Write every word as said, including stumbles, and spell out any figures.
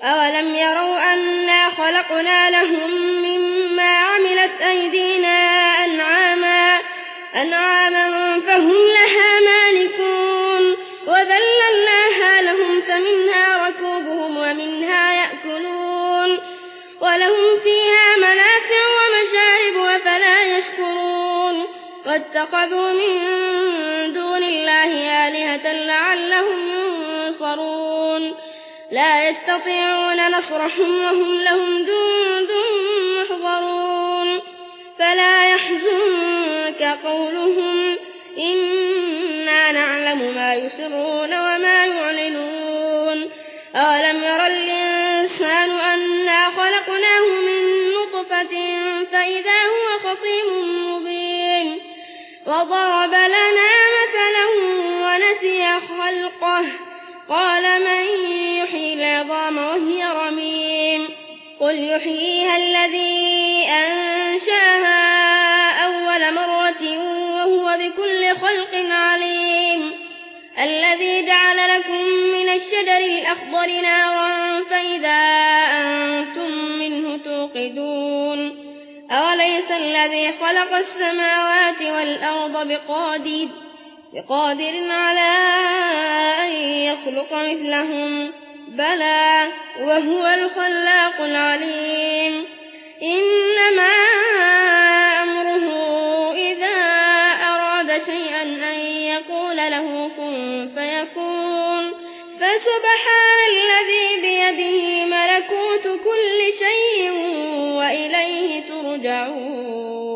أولم يروا أنا خلقنا لهم مما عملت أيدينا أنعاما, أنعاما فهم لها مالكون وذللناها لهم فمنها ركوبهم ومنها يأكلون ولهم فيها منافع ومشارب وفلا يشكرون واتخذوا من دون الله آلهة لعلهم ينصرون لا يستطيعون نصرهم وهم لهم جند محضرون فلا يحزنك قولهم إنا نعلم ما يسرون وما يعلنون أولم ير الإنسان أنا خلقناه من نطفة فإذا هو خصيم مبين وضرب لنا مثلا ونسي خلقه قال من يحيي العظام وهي رميم قل يحييها الذي أنشأها أول مرة وهو بكل خلق عليم الذي جعل لكم من الشجر الأخضر نارا فإذا أنتم منه توقدون أوليس الذي خلق السماوات والأرض بقادر, بقادر على أن يخلق مثلهم بلى وهو الخلاق العليم إنما أمره إذا أراد شيئا أن يقول له كن فيكون فسبحان الذي بيده ملكوت كل شيء وإليه ترجعون.